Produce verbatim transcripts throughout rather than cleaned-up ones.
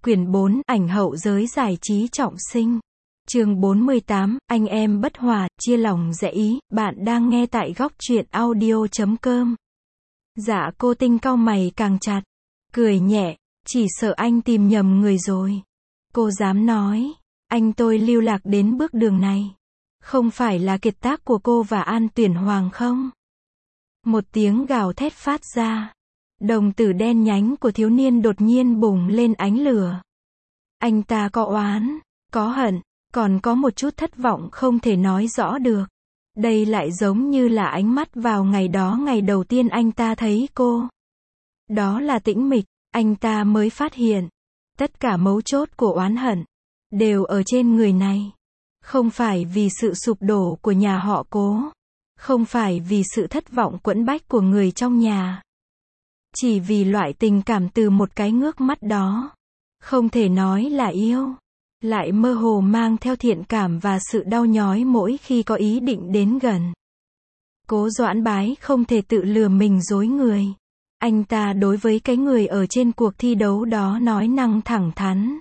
Quyển bốn, ảnh hậu giới giải trí trọng sinh. Chương bốn mươi tám, anh em bất hòa, chia lòng rẽ ý, bạn đang nghe tại góc truyện audio chấm com. Dạ cô Tinh cau mày càng chặt, cười nhẹ, chỉ sợ anh tìm nhầm người rồi. Cô dám nói, anh tôi lưu lạc đến bước đường này, không phải là kiệt tác của cô và An Tuyển Hoàng không? Một tiếng gào thét phát ra. Đồng tử đen nhánh của thiếu niên đột nhiên bùng lên ánh lửa. Anh ta có oán, có hận, còn có một chút thất vọng không thể nói rõ được. Đây lại giống như là ánh mắt vào ngày đó, ngày đầu tiên anh ta thấy cô. Đó là Tĩnh Mịch, anh ta mới phát hiện. Tất cả mấu chốt của oán hận đều ở trên người này. Không phải vì sự sụp đổ của nhà họ Cố. Không phải vì sự thất vọng quẫn bách của người trong nhà. Chỉ vì loại tình cảm từ một cái ngước mắt đó. Không thể nói là yêu. Lại mơ hồ mang theo thiện cảm và sự đau nhói mỗi khi có ý định đến gần. Cố Doãn Bái không thể tự lừa mình dối người. Anh ta đối với cái người ở trên cuộc thi đấu đó nói năng thẳng thắn.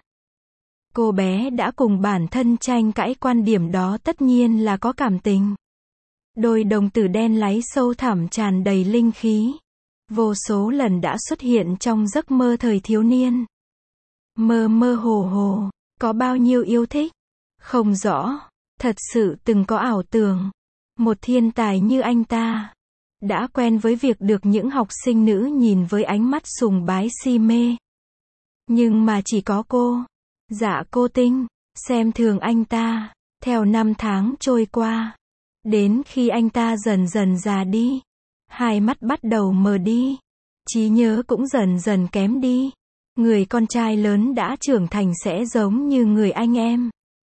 Cô bé đã cùng bản thân tranh cãi quan điểm đó, tất nhiên là có cảm tình. Đôi đồng tử đen láy sâu thẳm tràn đầy linh khí. Vô số lần đã xuất hiện trong giấc mơ thời thiếu niên. Mơ mơ hồ hồ, có bao nhiêu yêu thích? Không rõ, thật sự từng có ảo tưởng. Một thiên tài như anh ta, đã quen với việc được những học sinh nữ nhìn với ánh mắt sùng bái si mê. Nhưng mà chỉ có cô, Dạ Cô Tinh, xem thường anh ta. Theo năm tháng trôi qua, đến khi anh ta dần dần già đi, hai mắt bắt đầu mờ đi, trí nhớ cũng dần dần kém đi. Người con trai lớn đã trưởng thành sẽ giống như người anh em.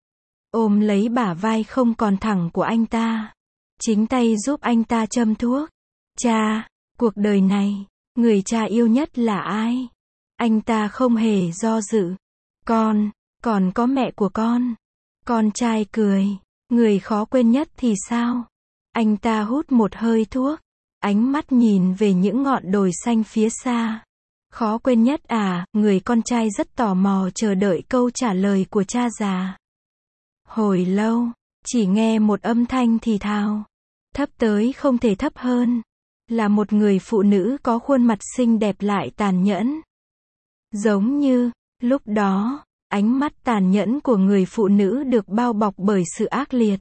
Ôm lấy bả vai không còn thẳng của anh ta. Chính tay giúp anh ta châm thuốc. Cha, cuộc đời này, người cha yêu nhất là ai? Anh ta không hề do dự. Con, còn có mẹ của con. Con trai cười. Người khó quên nhất thì sao? Anh ta hút một hơi thuốc. Ánh mắt nhìn về những ngọn đồi xanh phía xa. Khó quên nhất à? Người con trai rất tò mò chờ đợi câu trả lời của cha già. Hồi lâu, chỉ nghe một âm thanh thì thào. Thấp tới không thể thấp hơn. Là một người phụ nữ có khuôn mặt xinh đẹp lại tàn nhẫn. Giống như, lúc đó, ánh mắt tàn nhẫn của người phụ nữ được bao bọc bởi sự ác liệt.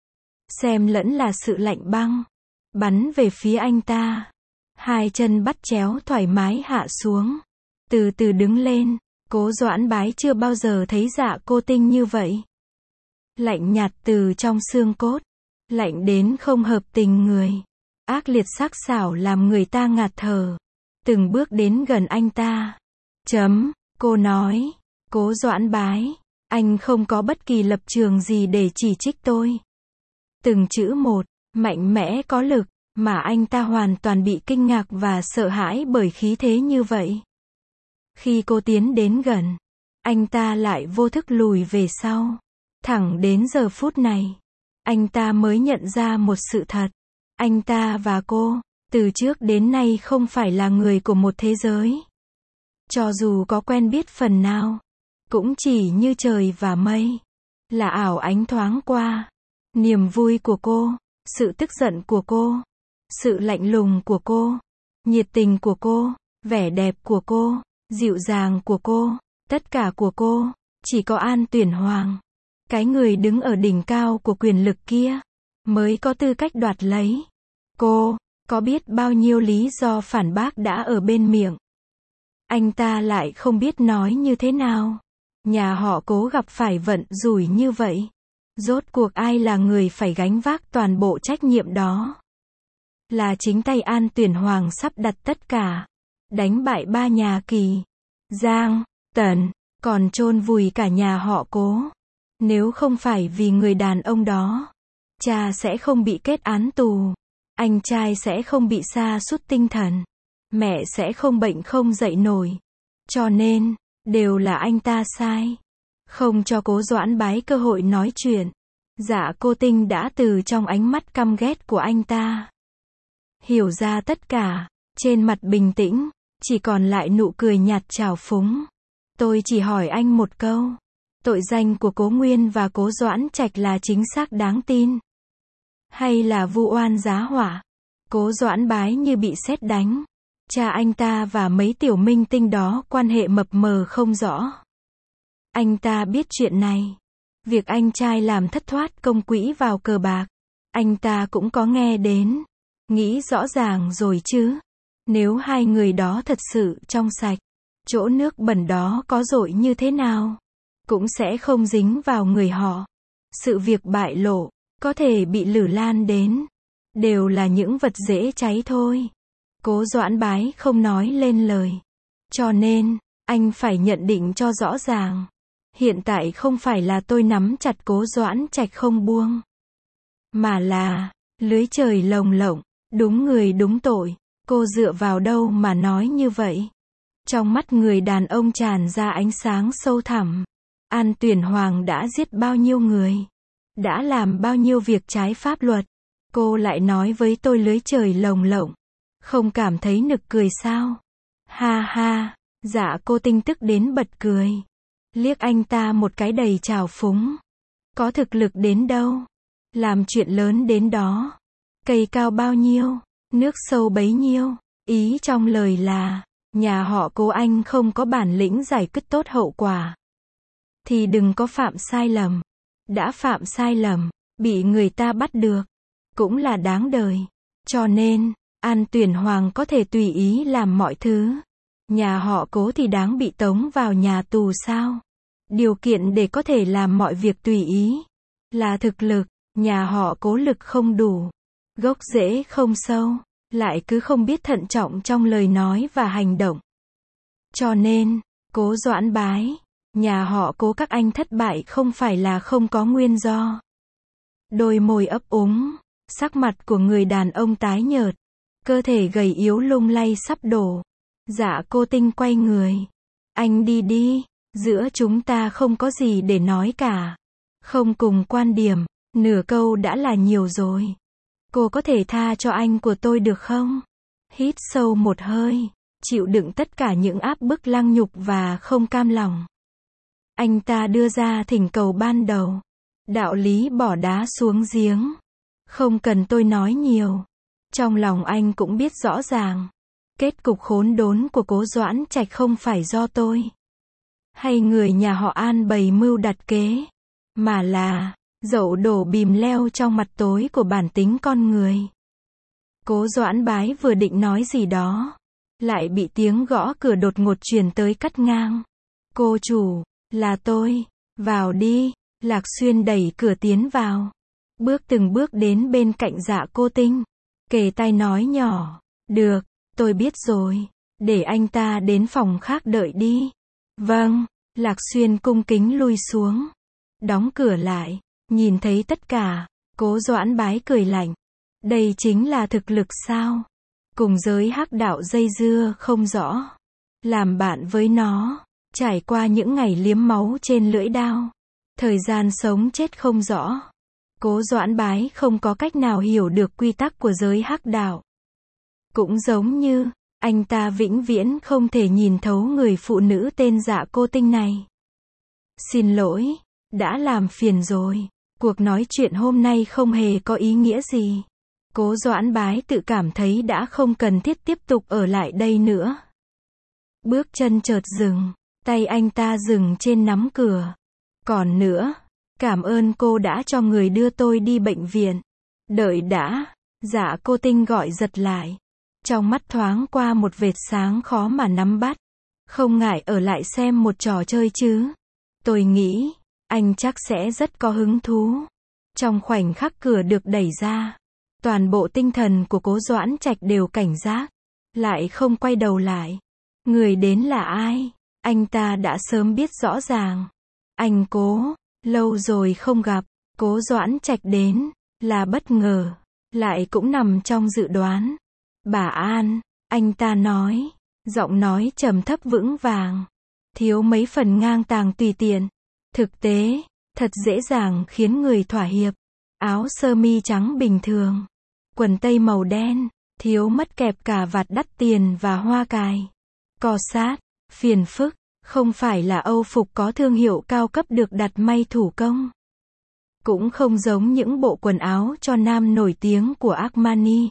Xem lẫn là sự lạnh băng. Bắn về phía anh ta. Hai chân bắt chéo thoải mái hạ xuống. Từ từ đứng lên. Cố Doãn Bái chưa bao giờ thấy Dạ Cô Tinh như vậy. Lạnh nhạt từ trong xương cốt. Lạnh đến không hợp tình người. Ác liệt sắc sảo làm người ta ngạt thở. Từng bước đến gần anh ta. Chấm, cô nói. Cố Doãn Bái, anh không có bất kỳ lập trường gì để chỉ trích tôi. Từng chữ một, mạnh mẽ có lực, mà anh ta hoàn toàn bị kinh ngạc và sợ hãi bởi khí thế như vậy. Khi cô tiến đến gần, anh ta lại vô thức lùi về sau. Thẳng đến giờ phút này, anh ta mới nhận ra một sự thật. Anh ta và cô, từ trước đến nay không phải là người của một thế giới. Cho dù có quen biết phần nào, cũng chỉ như trời và mây. Là ảo ánh thoáng qua. Niềm vui của cô, sự tức giận của cô, sự lạnh lùng của cô, nhiệt tình của cô, vẻ đẹp của cô, dịu dàng của cô, tất cả của cô, chỉ có An Tuyển Hoàng, cái người đứng ở đỉnh cao của quyền lực kia, mới có tư cách đoạt lấy. Cô, có biết bao nhiêu lý do phản bác đã ở bên miệng. Anh ta lại không biết nói như thế nào. Nhà họ Cố gặp phải vận rủi như vậy. Rốt cuộc ai là người phải gánh vác toàn bộ trách nhiệm đó? Là chính tay An Tuyển Hoàng sắp đặt tất cả. Đánh bại ba nhà Kỳ, Giang, Tần, còn chôn vùi cả nhà họ Cố. Nếu không phải vì người đàn ông đó, cha sẽ không bị kết án tù. Anh trai sẽ không bị sa sút tinh thần. Mẹ sẽ không bệnh không dậy nổi. Cho nên, đều là anh ta sai. Không cho Cố Doãn Bái cơ hội nói chuyện. Dạ Cô Tinh đã từ trong ánh mắt căm ghét của anh ta hiểu ra tất cả. Trên mặt bình tĩnh, chỉ còn lại nụ cười nhạt trào phúng. Tôi chỉ hỏi anh một câu. Tội danh của Cố Nguyên và Cố Doãn Trạch là chính xác đáng tin? Hay là vu oan giá họa? Cố Doãn Bái như bị sét đánh. Cha anh ta và mấy tiểu minh tinh đó quan hệ mập mờ không rõ. Anh ta biết chuyện này. Việc anh trai làm thất thoát công quỹ vào cờ bạc, anh ta cũng có nghe đến. Nghĩ rõ ràng rồi chứ. Nếu hai người đó thật sự trong sạch, chỗ nước bẩn đó có dội như thế nào, cũng sẽ không dính vào người họ. Sự việc bại lộ, có thể bị lửa lan đến, đều là những vật dễ cháy thôi. Cố Doãn Bái không nói lên lời. Cho nên, anh phải nhận định cho rõ ràng. Hiện tại không phải là tôi nắm chặt Cố Doãn Trạch không buông, mà là lưới trời lồng lộng, đúng người đúng tội. Cô dựa vào đâu mà nói như vậy? Trong mắt người đàn ông tràn ra ánh sáng sâu thẳm. An Tuyển Hoàng đã giết bao nhiêu người, đã làm bao nhiêu việc trái pháp luật. Cô lại nói với tôi lưới trời lồng lộng. Không cảm thấy nực cười sao? Ha ha, Dạ Cô Tinh tức đến bật cười. Liếc anh ta một cái đầy trào phúng. Có thực lực đến đâu? Làm chuyện lớn đến đó. Cây cao bao nhiêu, nước sâu bấy nhiêu. Ý trong lời là, nhà họ Cố anh không có bản lĩnh giải quyết tốt hậu quả, thì đừng có phạm sai lầm. Đã phạm sai lầm, bị người ta bắt được, cũng là đáng đời. Cho nên, An Tuyển Hoàng có thể tùy ý làm mọi thứ. Nhà họ Cố thì đáng bị tống vào nhà tù sao? Điều kiện để có thể làm mọi việc tùy ý là thực lực. Nhà họ Cố lực không đủ, gốc rễ không sâu, lại cứ không biết thận trọng trong lời nói và hành động. Cho nên, Cố Doãn Bái, nhà họ Cố các anh thất bại không phải là không có nguyên do. Đôi môi ấp úng, sắc mặt của người đàn ông tái nhợt, cơ thể gầy yếu lung lay sắp đổ. Dạ Cô Tinh quay người. Anh đi đi, giữa chúng ta không có gì để nói cả. Không cùng quan điểm, nửa câu đã là nhiều rồi. Cô có thể tha cho anh của tôi được không? Hít sâu một hơi, chịu đựng tất cả những áp bức lăng nhục và không cam lòng. Anh ta đưa ra thỉnh cầu ban đầu. Đạo lý bỏ đá xuống giếng. Không cần tôi nói nhiều. Trong lòng anh cũng biết rõ ràng. Kết cục khốn đốn của Cố Doãn Trạch không phải do tôi hay người nhà họ An bày mưu đặt kế, mà là dậu đổ bìm leo trong mặt tối của bản tính con người. Cố Doãn Bái vừa định nói gì đó, lại bị tiếng gõ cửa đột ngột truyền tới cắt ngang. Cô chủ, là tôi, vào đi. Lạc Xuyên đẩy cửa tiến vào, bước từng bước đến bên cạnh Dạ Cô Tinh, kề tai nói nhỏ, được, tôi biết rồi, để anh ta đến phòng khác đợi đi. Vâng. Lạc Xuyên cung kính lui xuống, đóng cửa lại, nhìn thấy tất cả, Cố Doãn Bái cười lạnh. Đây chính là thực lực sao? Cùng giới hắc đạo dây dưa không rõ, làm bạn với nó, trải qua những ngày liếm máu trên lưỡi đao, thời gian sống chết không rõ. Cố Doãn Bái không có cách nào hiểu được quy tắc của giới hắc đạo. Cũng giống như, anh ta vĩnh viễn không thể nhìn thấu người phụ nữ tên Dạ Cô Tinh này. Xin lỗi, đã làm phiền rồi. Cuộc nói chuyện hôm nay không hề có ý nghĩa gì. Cố Doãn Bái tự cảm thấy đã không cần thiết tiếp tục ở lại đây nữa. Bước chân chợt dừng, tay anh ta dừng trên nắm cửa. Còn nữa, cảm ơn cô đã cho người đưa tôi đi bệnh viện. Đợi đã, Dạ Cô Tinh gọi giật lại. Trong mắt thoáng qua một vệt sáng khó mà nắm bắt. Không ngại ở lại xem một trò chơi chứ? Tôi nghĩ, anh chắc sẽ rất có hứng thú. Trong khoảnh khắc cửa được đẩy ra, toàn bộ tinh thần của Cố Doãn Trạch đều cảnh giác, lại không quay đầu lại. Người đến là ai? Anh ta đã sớm biết rõ ràng. Anh Cố, lâu rồi không gặp. Cố Doãn Trạch đến, là bất ngờ, lại cũng nằm trong dự đoán. Bà An, anh ta nói, giọng nói trầm thấp vững vàng, thiếu mấy phần ngang tàng tùy tiện. Thực tế, thật dễ dàng khiến người thỏa hiệp. Áo sơ mi trắng bình thường, quần tây màu đen, thiếu mất kẹp cà vạt đắt tiền và hoa cài. Co sát, phiền phức, Không phải là âu phục có thương hiệu cao cấp được đặt may thủ công. Cũng không giống những bộ quần áo cho nam nổi tiếng của Armani.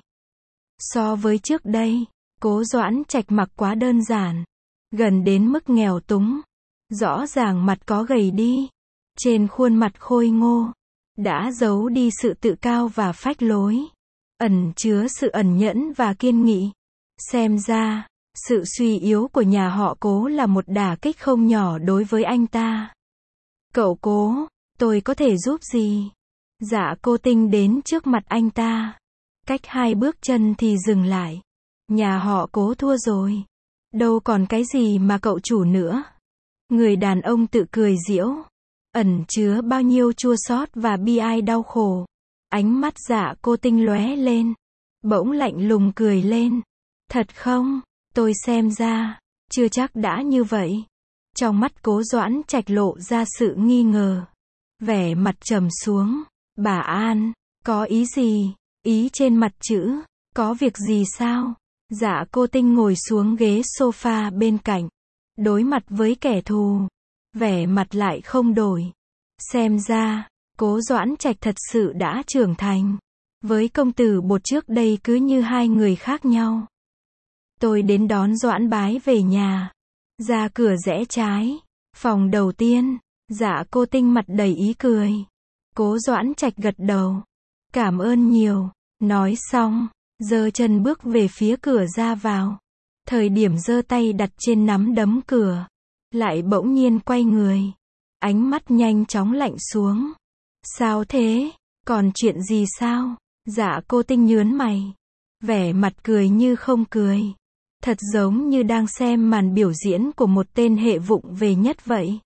So với trước đây, Cố Doãn Trạch mặc quá đơn giản, gần đến mức nghèo túng. Rõ ràng mặt có gầy đi, trên khuôn mặt khôi ngô, đã giấu đi sự tự cao và phách lối, ẩn chứa sự ẩn nhẫn và kiên nghị. Xem ra, sự suy yếu của nhà họ Cố là một đả kích không nhỏ đối với anh ta. Cậu Cố, tôi có thể giúp gì? Dạ Cô Tinh đến trước mặt anh ta. Cách hai bước chân thì dừng lại. Nhà họ Cố thua rồi. Đâu còn cái gì mà cậu chủ nữa. Người đàn ông tự cười giễu, ẩn chứa bao nhiêu chua xót và bi ai đau khổ. Ánh mắt Dạ Cô Tinh lóe lên, bỗng lạnh lùng cười lên. Thật không? Tôi xem ra, chưa chắc đã như vậy. Trong mắt Cố Doãn Trạch lộ ra sự nghi ngờ. Vẻ mặt trầm xuống. Bà An, có ý gì? Ý trên mặt chữ, có việc gì sao? Dạ Cô Tinh ngồi xuống ghế sofa bên cạnh, đối mặt với kẻ thù. Vẻ mặt lại không đổi. Xem ra, Cố Doãn Trạch thật sự đã trưởng thành. Với công tử Bột trước đây cứ như hai người khác nhau. Tôi đến đón Doãn Bái về nhà. Ra cửa rẽ trái. Phòng đầu tiên. Dạ Cô Tinh mặt đầy ý cười. Cố Doãn Trạch gật đầu. Cảm ơn nhiều. Nói xong, giơ chân bước về phía cửa ra vào. Thời điểm giơ tay đặt trên nắm đấm cửa, lại bỗng nhiên quay người. Ánh mắt nhanh chóng lạnh xuống. Sao thế? Còn chuyện gì sao? Dạ Cô Tinh nhớn mày. Vẻ mặt cười như không cười. Thật giống như đang xem màn biểu diễn của một tên hệ vụng về nhất vậy.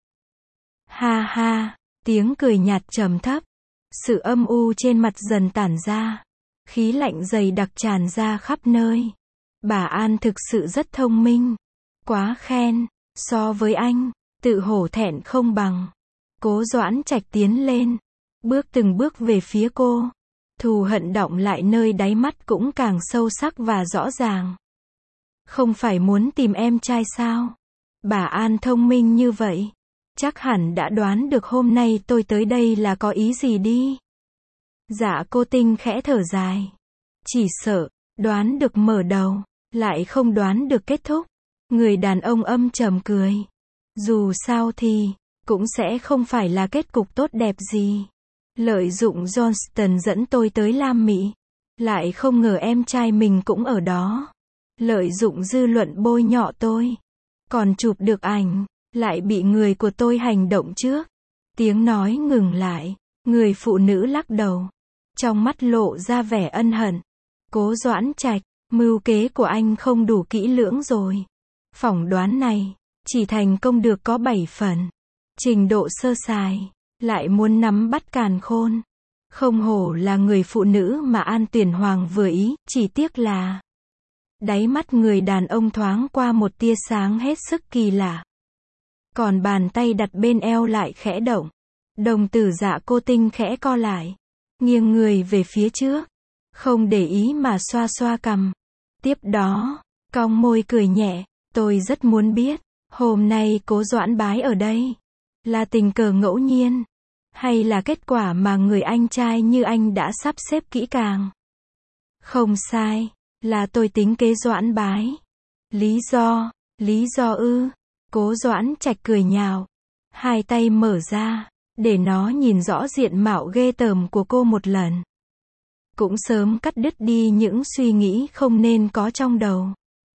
Ha ha, tiếng cười nhạt trầm thấp. Sự âm u trên mặt dần tản ra. Khí lạnh dày đặc tràn ra khắp nơi. Bà An thực sự rất thông minh. Quá khen. So với anh, tự hổ thẹn không bằng. Cố Doãn Trạch tiến lên. Bước từng bước về phía cô. Thù hận đọng lại nơi đáy mắt cũng càng sâu sắc và rõ ràng. Không phải muốn tìm em trai sao? Bà An thông minh như vậy. Chắc hẳn đã đoán được hôm nay tôi tới đây là có ý gì đi. Dạ Cô Tinh khẽ thở dài. Chỉ sợ, đoán được mở đầu, lại không đoán được kết thúc. Người đàn ông âm trầm cười. Dù sao thì, cũng sẽ không phải là kết cục tốt đẹp gì. Lợi dụng Johnston dẫn tôi tới Lam Mỹ. Lại không ngờ em trai mình cũng ở đó. Lợi dụng dư luận bôi nhọ tôi. Còn chụp được ảnh, lại bị người của tôi hành động trước. Tiếng nói ngừng lại. Người phụ nữ lắc đầu. Trong mắt lộ ra vẻ ân hận. Cố Doãn Trạch, mưu kế của anh không đủ kỹ lưỡng rồi. Phỏng đoán này, chỉ thành công được có bảy phần. Trình độ sơ sài, lại muốn nắm bắt càn khôn. Không hổ là người phụ nữ mà An Tuyển Hoàng vừa ý, chỉ tiếc là đáy mắt người đàn ông thoáng qua một tia sáng hết sức kỳ lạ. Còn bàn tay đặt bên eo lại khẽ động. Đồng tử Dạ Cô Tinh khẽ co lại. Nghiêng người về phía trước. Không để ý mà xoa xoa cằm. Tiếp đó, cong môi cười nhẹ. Tôi rất muốn biết, hôm nay Cố Doãn Bái ở đây. Là tình cờ ngẫu nhiên. Hay là kết quả mà người anh trai như anh đã sắp xếp kỹ càng. Không sai, là tôi tính kế Doãn Bái. Lý do, lý do ư. Cố Doãn Trạch cười nhạo. Hai tay mở ra, để nó nhìn rõ diện mạo ghê tởm của cô một lần. Cũng sớm cắt đứt đi những suy nghĩ không nên có trong đầu.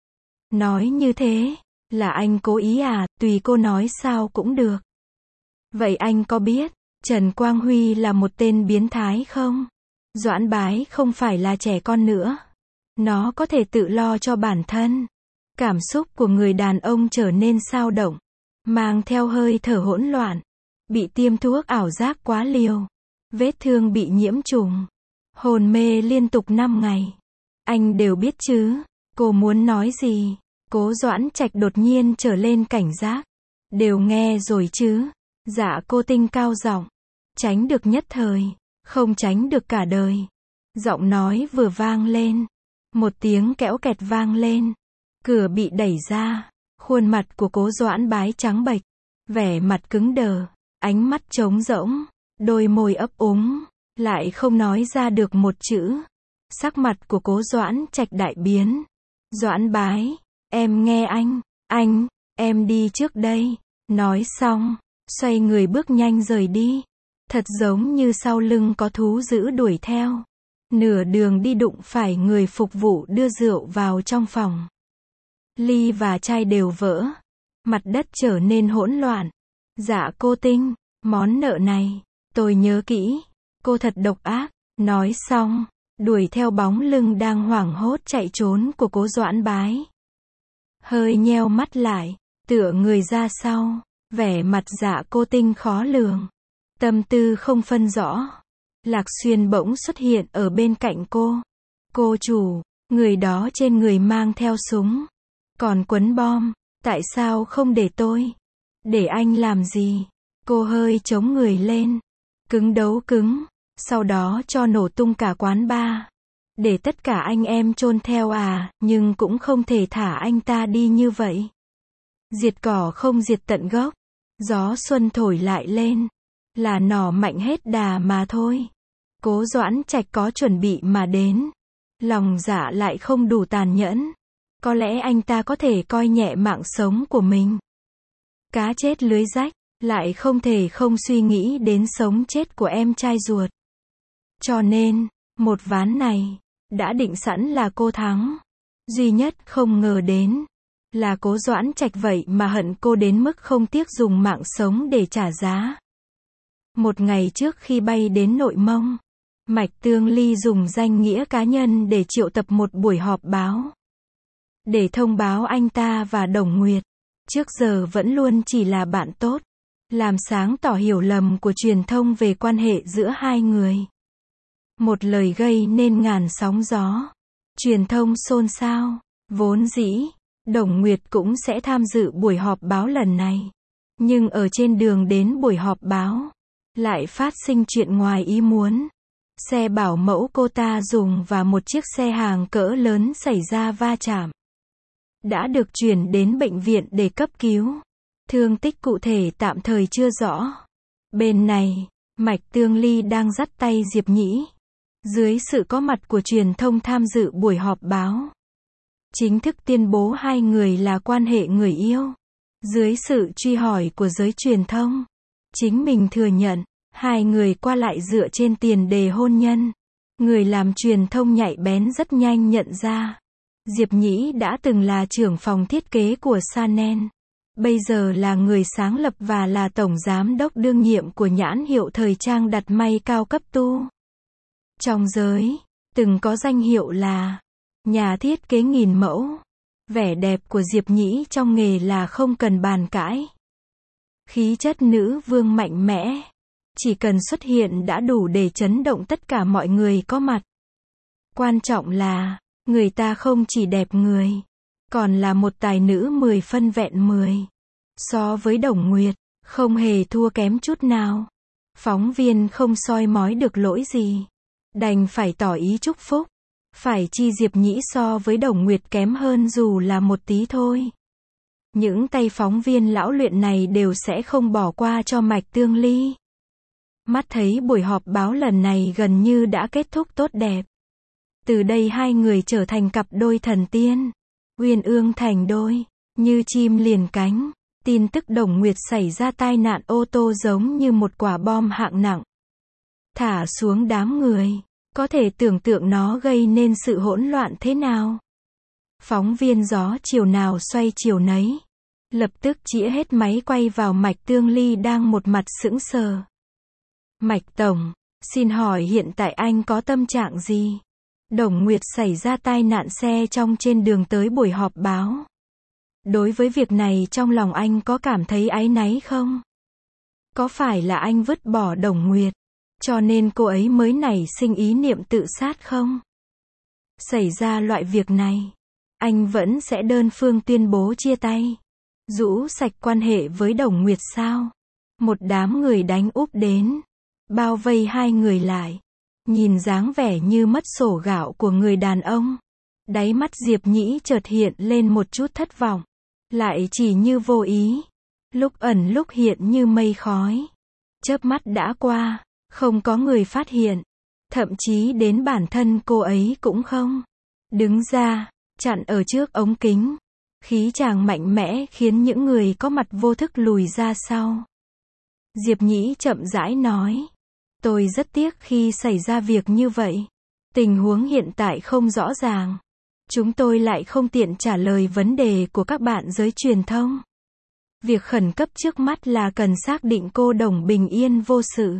Nói như thế, là anh cố ý à, tùy cô nói sao cũng được. Vậy anh có biết, Trần Quang Huy là một tên biến thái không? Doãn Bái không phải là trẻ con nữa. Nó có thể tự lo cho bản thân. Cảm xúc của người đàn ông trở nên xao động. Mang theo hơi thở hỗn loạn. Bị tiêm thuốc ảo giác quá liều. Vết thương bị nhiễm trùng. Hôn mê liên tục năm ngày. Anh đều biết chứ. Cô muốn nói gì? Cố Doãn Trạch đột nhiên trở lên cảnh giác. Đều nghe rồi chứ. Dạ Cô Tinh cao giọng. Tránh được nhất thời, không tránh được cả đời. Giọng nói vừa vang lên. Một tiếng kẽo kẹt vang lên. Cửa bị đẩy ra. Khuôn mặt của Cố Doãn Bái trắng bệch, vẻ mặt cứng đờ, ánh mắt trống rỗng, đôi môi ấp úng, lại không nói ra được một chữ. Sắc mặt của Cố Doãn Trạch đại biến. Doãn Bái, em nghe anh, anh, em đi trước đây. Nói xong, xoay người bước nhanh rời đi. Thật giống như sau lưng có thú dữ đuổi theo. Nửa đường đi đụng phải người phục vụ đưa rượu vào trong phòng. Ly và chai đều vỡ. Mặt đất trở nên hỗn loạn. Dạ cô Tinh, món nợ này, tôi nhớ kỹ. Cô thật độc ác. Nói xong, đuổi theo bóng lưng đang hoảng hốt chạy trốn của Cố Doãn Bái. Hơi nheo mắt lại, tựa người ra sau, vẻ mặt Dạ cô Tinh khó lường. Tâm tư không phân rõ. Lạc Xuyên bỗng xuất hiện ở bên cạnh cô. Cô chủ, người đó trên người mang theo súng. Còn quấn bom, tại sao không để tôi? Để anh làm gì? Cô hơi chống người lên. Cứng đấu cứng. Sau đó cho nổ tung cả quán bar. Để tất cả anh em chôn theo à, nhưng cũng không thể thả anh ta đi như vậy. Diệt cỏ không diệt tận gốc. Gió xuân thổi lại lên. Là nỏ mạnh hết đà mà thôi. Cố Doãn Trạch có chuẩn bị mà đến. Lòng dạ lại không đủ tàn nhẫn. Có lẽ anh ta có thể coi nhẹ mạng sống của mình. Cá chết lưới rách, lại không thể không suy nghĩ đến sống chết của em trai ruột. Cho nên, một ván này, đã định sẵn là cô thắng. Duy nhất không ngờ đến, là Cố Doãn Trạch vậy mà hận cô đến mức không tiếc dùng mạng sống để trả giá. Một ngày trước khi bay đến Nội Mông, Mạch Tương Ly dùng danh nghĩa cá nhân để triệu tập một buổi họp báo. Để thông báo anh ta và Đồng Nguyệt, trước giờ vẫn luôn chỉ là bạn tốt, làm sáng tỏ hiểu lầm của truyền thông về quan hệ giữa hai người. Một lời gây nên ngàn sóng gió. Truyền thông xôn xao. Vốn dĩ, Đồng Nguyệt cũng sẽ tham dự buổi họp báo lần này. Nhưng ở trên đường đến buổi họp báo, lại phát sinh chuyện ngoài ý muốn. Xe bảo mẫu cô ta dùng và một chiếc xe hàng cỡ lớn xảy ra va chạm. Đã được chuyển đến bệnh viện để cấp cứu. Thương tích cụ thể tạm thời chưa rõ. Bên này, Mạch Tương Ly đang dắt tay Diệp Nhĩ. Dưới sự có mặt của truyền thông tham dự buổi họp báo, chính thức tuyên bố hai người là quan hệ người yêu. Dưới sự truy hỏi của giới truyền thông, chính mình thừa nhận, hai người qua lại dựa trên tiền đề hôn nhân. Người làm truyền thông nhạy bén rất nhanh nhận ra. Diệp Nhĩ đã từng là trưởng phòng thiết kế của Chanel. Bây giờ là người sáng lập và là tổng giám đốc đương nhiệm của nhãn hiệu thời trang đặt may cao cấp Tu. Trong giới, từng có danh hiệu là nhà thiết kế nghìn mẫu. Vẻ đẹp của Diệp Nhĩ trong nghề là không cần bàn cãi. Khí chất nữ vương mạnh mẽ, chỉ cần xuất hiện đã đủ để chấn động tất cả mọi người có mặt. Quan trọng là, người ta không chỉ đẹp người, còn là một tài nữ mười phân vẹn mười. So với Đồng Nguyệt, không hề thua kém chút nào. Phóng viên không soi mói được lỗi gì, đành phải tỏ ý chúc phúc. Phải chi Diệp Nhĩ so với Đồng Nguyệt kém hơn dù là một tí thôi. Những tay phóng viên lão luyện này đều sẽ không bỏ qua cho Mạch Tương Ly. Mắt thấy buổi họp báo lần này gần như đã kết thúc tốt đẹp. Từ đây hai người trở thành cặp đôi thần tiên. Uyên ương thành đôi, như chim liền cánh. Tin tức Đồng Nguyệt xảy ra tai nạn ô tô giống như một quả bom hạng nặng. Thả xuống đám người. Có thể tưởng tượng nó gây nên sự hỗn loạn thế nào. Phóng viên gió chiều nào xoay chiều nấy. Lập tức chĩa hết máy quay vào Mạch Tương Ly đang một mặt sững sờ. Mạch Tổng, xin hỏi hiện tại anh có tâm trạng gì? Đồng Nguyệt xảy ra tai nạn xe trong trên đường tới buổi họp báo. Đối với việc này trong lòng anh có cảm thấy áy náy không? Có phải là anh vứt bỏ Đồng Nguyệt, cho nên cô ấy mới nảy sinh ý niệm tự sát không? Xảy ra loại việc này, anh vẫn sẽ đơn phương tuyên bố chia tay, rũ sạch quan hệ với Đồng Nguyệt sao? Một đám người đánh úp đến, bao vây hai người lại. Nhìn dáng vẻ như mất sổ gạo của người đàn ông, đáy mắt Diệp Nhĩ chợt hiện lên một chút thất vọng. lại chỉ như vô ý, lúc ẩn lúc hiện như mây khói. Chớp mắt đã qua, không có người phát hiện, thậm chí đến bản thân cô ấy cũng không. Đứng ra, chặn ở trước ống kính, khí chàng mạnh mẽ khiến những người có mặt vô thức lùi ra sau. Diệp Nhĩ chậm rãi nói, tôi rất tiếc khi xảy ra việc như vậy. Tình huống hiện tại không rõ ràng. Chúng tôi lại không tiện trả lời vấn đề của các bạn giới truyền thông. Việc khẩn cấp trước mắt là cần xác định cô Đồng bình yên vô sự.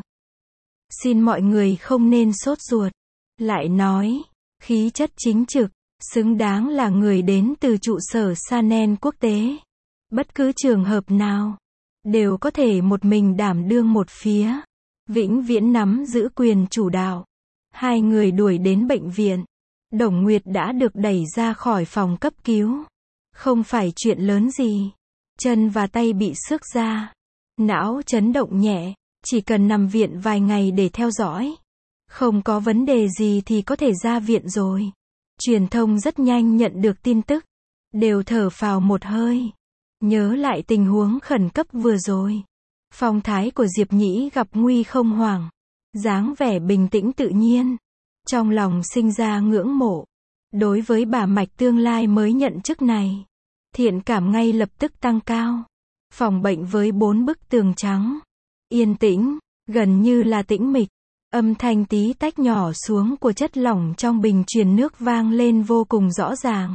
Xin mọi người không nên sốt ruột. Lại nói, khí chất chính trực, xứng đáng là người đến từ trụ sở Chanel quốc tế. Bất cứ trường hợp nào, đều có thể một mình đảm đương một phía. Vĩnh viễn nắm giữ quyền chủ đạo. Hai người đuổi đến bệnh viện. Đồng Nguyệt đã được đẩy ra khỏi phòng cấp cứu. Không phải chuyện lớn gì. Chân và tay bị xước ra. Não chấn động nhẹ. Chỉ cần nằm viện vài ngày để theo dõi. Không có vấn đề gì thì có thể ra viện rồi. Truyền thông rất nhanh nhận được tin tức. Đều thở phào một hơi. Nhớ lại tình huống khẩn cấp vừa rồi. Phong thái của Diệp Nhĩ gặp nguy không hoảng. Dáng vẻ bình tĩnh tự nhiên. Trong lòng sinh ra ngưỡng mộ. Đối với bà Mạch tương lai mới nhận chức này. Thiện cảm ngay lập tức tăng cao. Phòng bệnh với bốn bức tường trắng. Yên tĩnh, gần như là tĩnh mịch. Âm thanh tí tách nhỏ xuống của chất lỏng trong bình truyền nước vang lên vô cùng rõ ràng.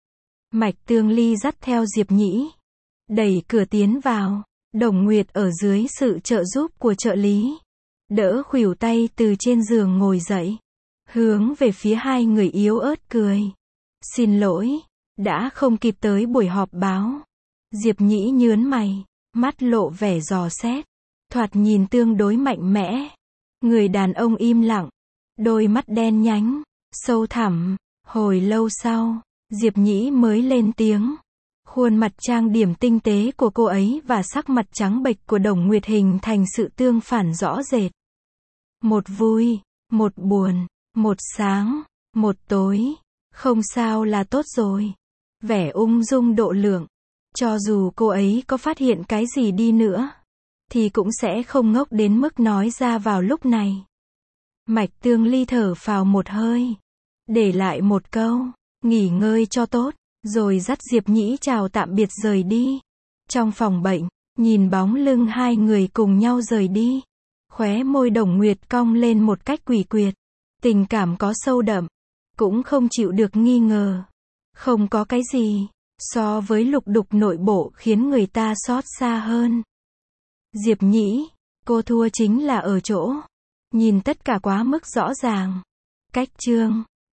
Mạch Tương Ly dắt theo Diệp Nhĩ. Đẩy cửa tiến vào. Đồng Nguyệt ở dưới sự trợ giúp của trợ lý. Đỡ khuỷu tay từ trên giường ngồi dậy. Hướng về phía hai người yếu ớt cười. Xin lỗi, đã không kịp tới buổi họp báo. Diệp Nhĩ nhớn mày, mắt lộ vẻ dò xét. Thoạt nhìn tương đối mạnh mẽ. Người đàn ông im lặng. Đôi mắt đen nhánh, sâu thẳm. Hồi lâu sau, Diệp Nhĩ mới lên tiếng. Khuôn mặt trang điểm tinh tế của cô ấy và sắc mặt trắng bệch của Đồng Nguyệt hình thành sự tương phản rõ rệt. Một vui, một buồn, một sáng, một tối. Không sao là tốt rồi. Vẻ ung dung độ lượng. Cho dù cô ấy có phát hiện cái gì đi nữa, thì cũng sẽ không ngốc đến mức nói ra vào lúc này. Mạch Tương Ly thở phào một hơi. Để lại một câu, nghỉ ngơi cho tốt. Rồi dắt Diệp Nhĩ chào tạm biệt rời đi. Trong phòng bệnh, nhìn bóng lưng hai người cùng nhau rời đi. Khóe môi Đồng Nguyệt cong lên một cách quỷ quyệt. Tình cảm có sâu đậm. Cũng không chịu được nghi ngờ. Không có cái gì so với lục đục nội bộ khiến người ta xót xa hơn. Diệp Nhĩ, cô thua chính là ở chỗ. Nhìn tất cả quá mức rõ ràng. Cách chương